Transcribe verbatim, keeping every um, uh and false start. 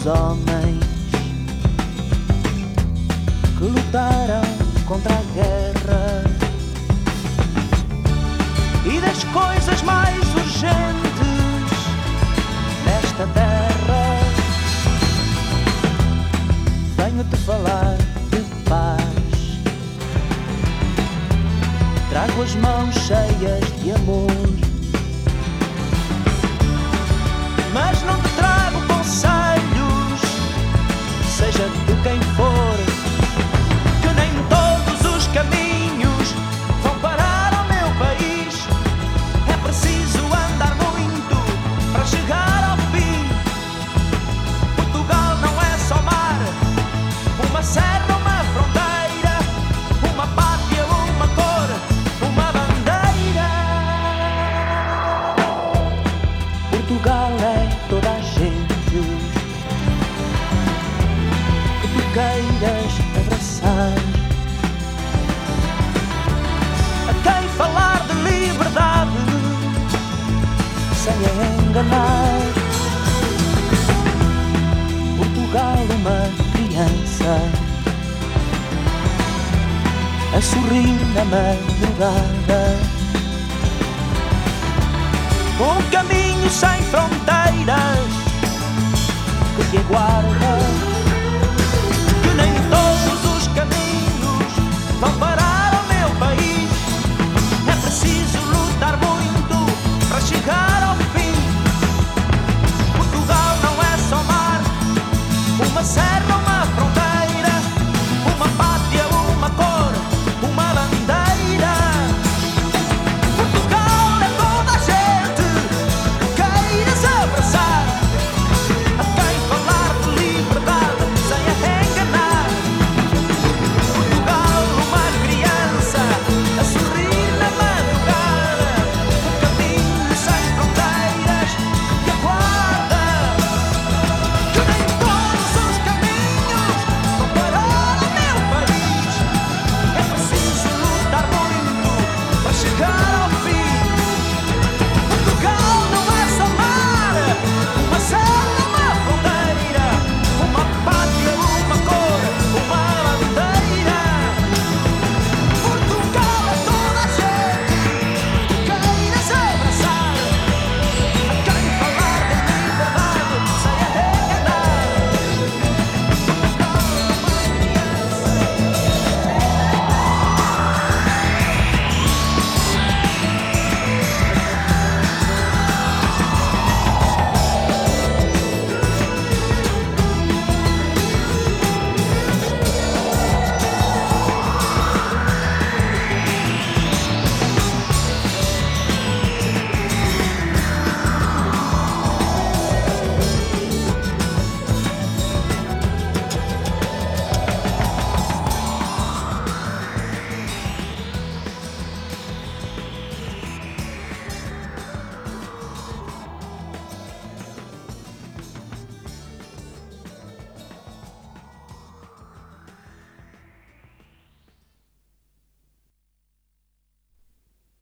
dos homens que lutaram contra a guerra e das coisas mais urgentes nesta terra. Venho-te falar de paz, trago as mãos cheias de amor, mas não te trago conselhos, seja de quem for, que nem todos os caminhos vão parar ao meu país. É preciso andar muito para chegar ao fim. Portugal não é só mar, uma serra, uma fronteira, uma pátria, uma cor, uma bandeira. Portugal é toda a gente que tu queiras abraçar. A quem falar de liberdade sem a enganar. Portugal, uma criança a sorrir na madrugada, um caminho sem fronteiras que te aguarda.